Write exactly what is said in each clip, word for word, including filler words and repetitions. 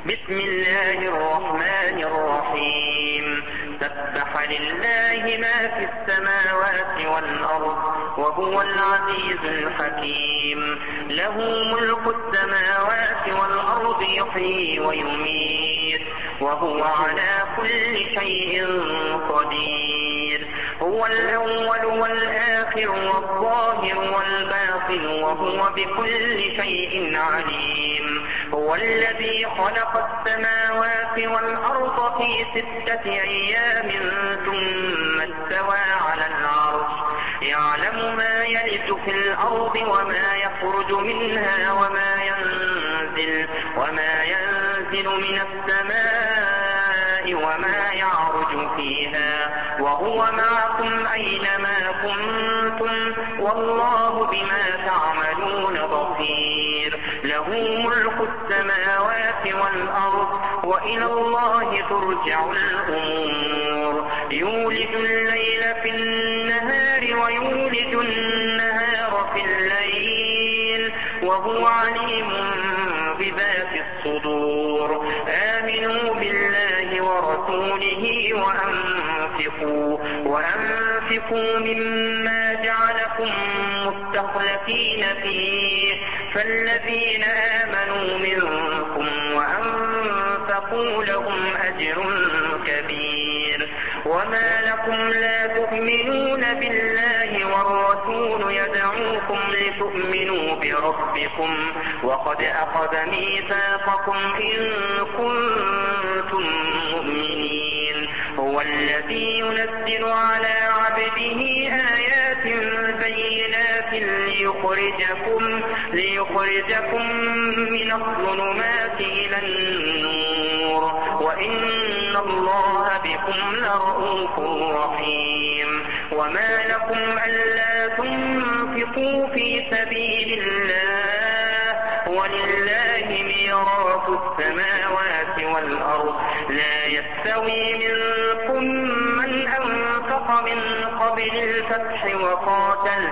بسم الله الرحمن الرحيم سبح لله ما في السماوات والأرض وهو العزيز الحكيم له ملك السماوات والأرض يحيي ويميت وهو على كل شيء قدير هو الأول والآخر والظاهر والباطن وهو بكل شيء عليم هو الذي خلق السماوات والأرض في ستة أيام ثم استوى على العرش يعلم ما يلج في الأرض وما يخرج منها وما ينزل وما ينزل من السماء وما يعرج فيها وهو معكم أينما كنتم والله بما تعملون بصير له ملك السماوات والأرض وإلى الله ترجع الأمور يولج الليل في النهار ويولج النهار في الليل وهو عليم بذات الصدور آمنوا بالله ورسوله وأنفقوا وأنفقوا مما جعلكم مستخلفين فيه فالذين آمنوا منكم وأنفقوا لهم أجر كبير وما لكم لا تؤمنون بالله والرسول يدعوكم لتؤمنوا بربكم وقد أخذ ميثاقكم إن كنتم مؤمنين هو الذي ينزل على عبده آيات بينات ليخرجكم ليخرجكم من الظلمات إلى النور وإن الله بكم لرءوف رحيم وما لكم ألا تنفقوا في سبيل الله ولله ميراث السماوات والأرض لا يستوي منكم من أنفق من قبل الفتح وقاتل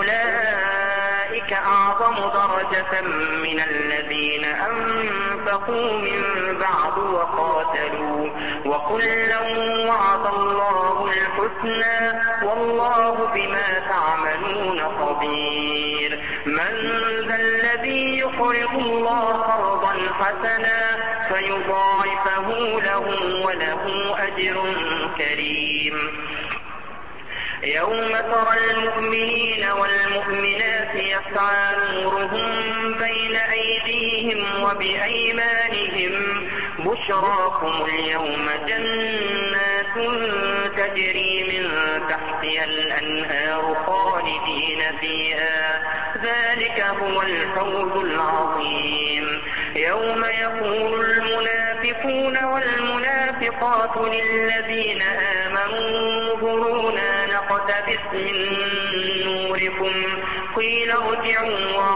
أولئك أعظم درجة من الذين أنفقوا من بعد وقاتلوا وكلا وعد الله الحسنى والله بما تعملون خبير من ذا الذي يقرض الله قرضا حسنا فيضاعفه له وله أجر كريم يوم ترى المؤمنين والمؤمنات يسعى نورهم بين أيديهم وبأيمانهم بشراكم اليوم جنات تجري من تحتها الأنهار خالدين فيها ذلك هو الفوز العظيم يوم يقول المنافقون والمنافقات للذين آمنوا انظرونا نقتبس من نوركم قيل ارجعوا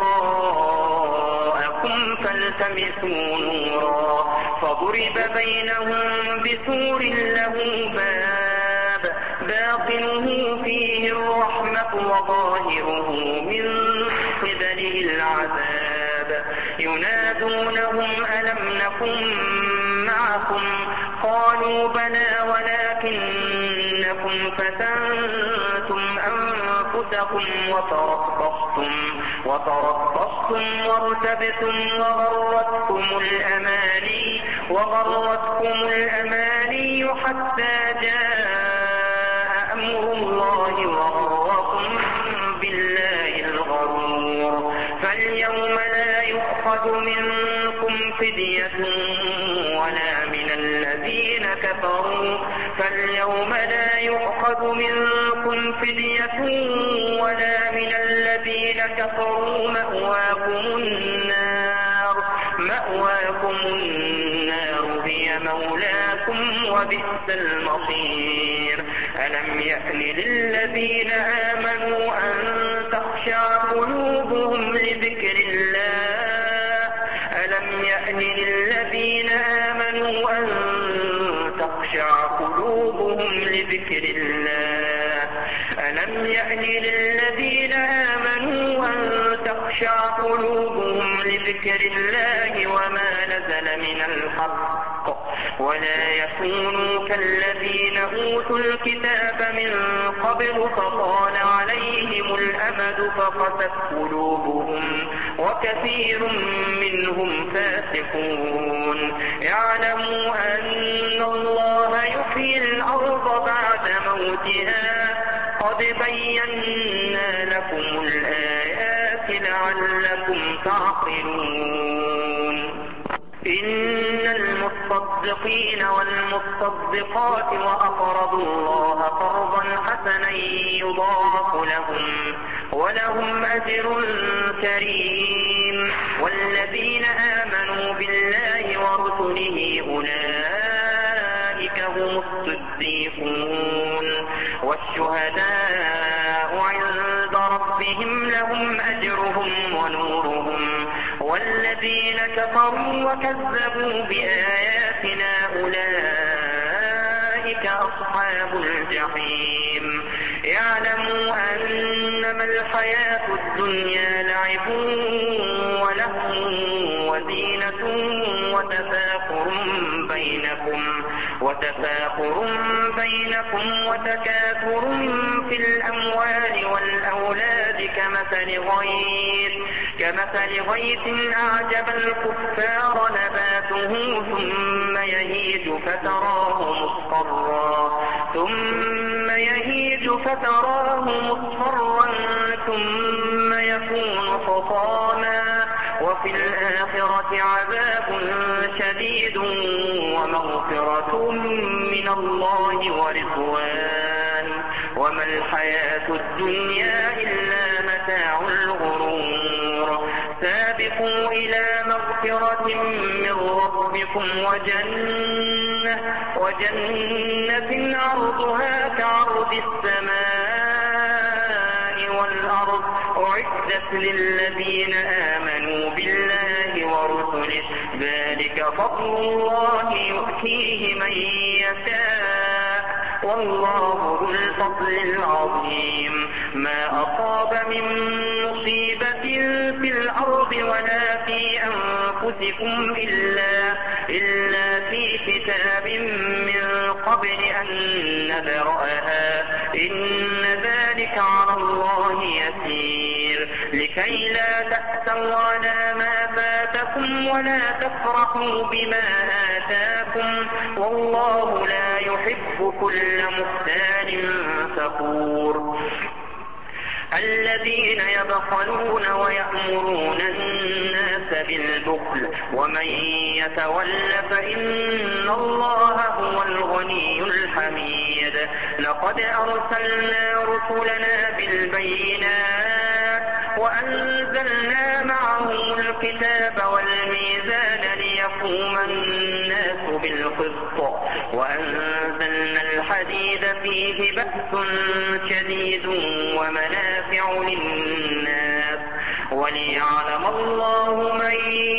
وراءكم فالتمسوا نورا فضرب بينهم بسور له باب باطنه فيه الرحمة وظاهره من قبله العذاب ينادونهم ألم نكن معكم قالوا بلى ولكنكم فتنتم أنفسكم وتربصتم وتربصتم وارتبتم وغرتكم الأماني وغرتكم الأماني حتى جاء أمر الله وغركم بالله الغرور فاليوم لا يؤخذ منكم فدية ولا من الذين كفروا فاليوم لا يؤخذ منكم فدية ولا من الذين كفروا مأواكم النار مأواكم النار هي مولاكم وبئس المصير ألم يأن للذين آمنوا أن تخشع قلوبهم لذكر الله ألم يأن للذين آمنوا أن تخشع قلوبهم لذكر الله ألم يأن للذين آمنوا أن تخشع قلوبهم لذكر الله وما نزل من الحق ولا يكونوا كالذين أوتوا الكتاب من قبل فطال عليهم الأمد فقست قلوبهم وكثير منهم فاسقون. اعلموا أن الله يحيي الأرض بعد موتها قد بينا لكم الآيات لعلكم تعقلون. إن المصدقين والمصدقات وأقرضوا الله قرضا حسنا يضاعف لهم ولهم أجر كريم. والذين آمنوا بالله ورسله أولئك هم الصديقون والشهداء عند ربهم لهم أجرهم ونورهم. والذين كفروا وكذبوا بآياتنا أولئك أصحاب الجحيم. اعلموا أنما الحياة الدنيا لعب ولهو وزينة وتفاخر بينكم وتفاخر بينكم وتكاثر في الأموال والأولاد كمثل غيث كمثل غيث أعجب الكفار نباته ثم يهيج فتراه مصفرا ثم يهيج فتراه مصفرا ثم يكون حطاما وفي الآخرة عذاب شديد ومغفرة من الله ورضوان وما الحياة الدنيا إلا متاع الغرور. سابقوا إلى مغفرة من ربكم وجنة, وجنة عرضها كعرض السماء والأرض أعدت للذين آمنوا بالله ورسله ذلك فضل الله يؤتيه من يشاء والله ذو الفضل العظيم. ما أصاب من مصيبة في الأرض ولا في أنفسكم إلا, إلا في كتاب من قبل أن نبرأها إن ذلك على الله يسير. لكي لا تأسوا على ما فاتكم ولا تفرحوا بما آتاكم والله لا يحب كل مختال فخور. الذين يبخلون ويأمرون الناس بالبخل ومن يتول فإن الله هو الغني الحميد. لقد أرسلنا رسلنا بالبينات وأنزلنا معهم الكتاب والميزان ليقوم الناس بالقسط وأنزلنا الحديد فيه بأس شديد ومنافع للناس وليعلم الله من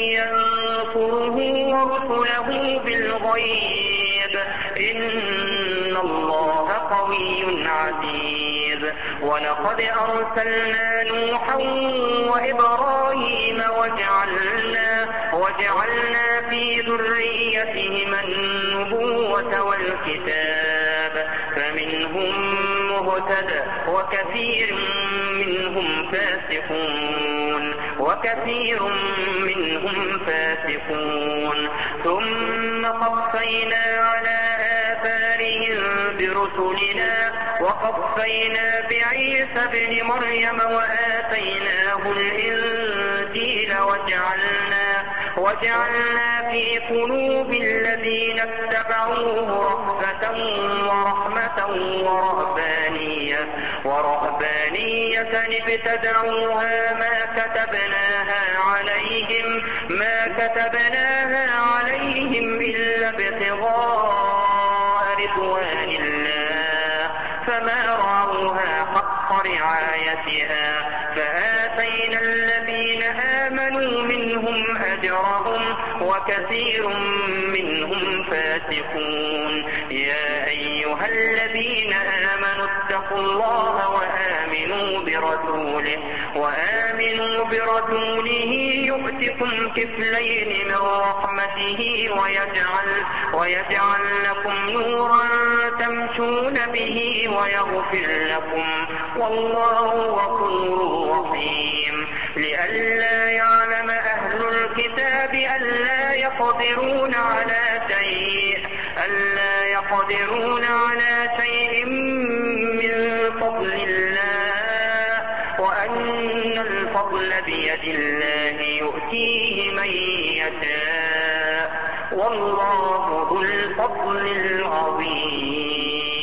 ينصره ورسله بالغيب إن الله قوي عزيز. ولقد أرسلنا نوحا وإبراهيم وجعلنا, وجعلنا في ذريتهما النبوة والكتاب فمنهم مهتد وكثير منهم فاسقون وكثير منهم فاسقون. ثم قفينا على آثارهم برسلنا وقفينا بعيسى ابن مريم وآتيناه الإنجيل وجعلنا, وجعلنا في قلوب الذين اتبعوه رأفة ورحمة ورهبانية, ورهبانية ابتدعوها ما كتبناها عليهم, ما كتبناها عليهم إلا ابتغاء رضوان الله فما رعوها حق رعايتها فآتينا الذين آمنوا منهم أجرهم وكثير منهم فاسقون. يا أيها الذين آمنوا اتقوا الله وآمنوا برسوله وآمنوا برسوله يؤتكم كفلين من رحمته ويجعل, ويجعل لكم نورا تمشون به ويغفر لكم والله غفور رحيم. لئلا يعلم أهل الكتاب ألا يقدرون على شيء ألا يقدرون على شيء من فضل الله وأن الفضل بيد الله يؤتيه من يشاء والله ذو الفضل العظيم.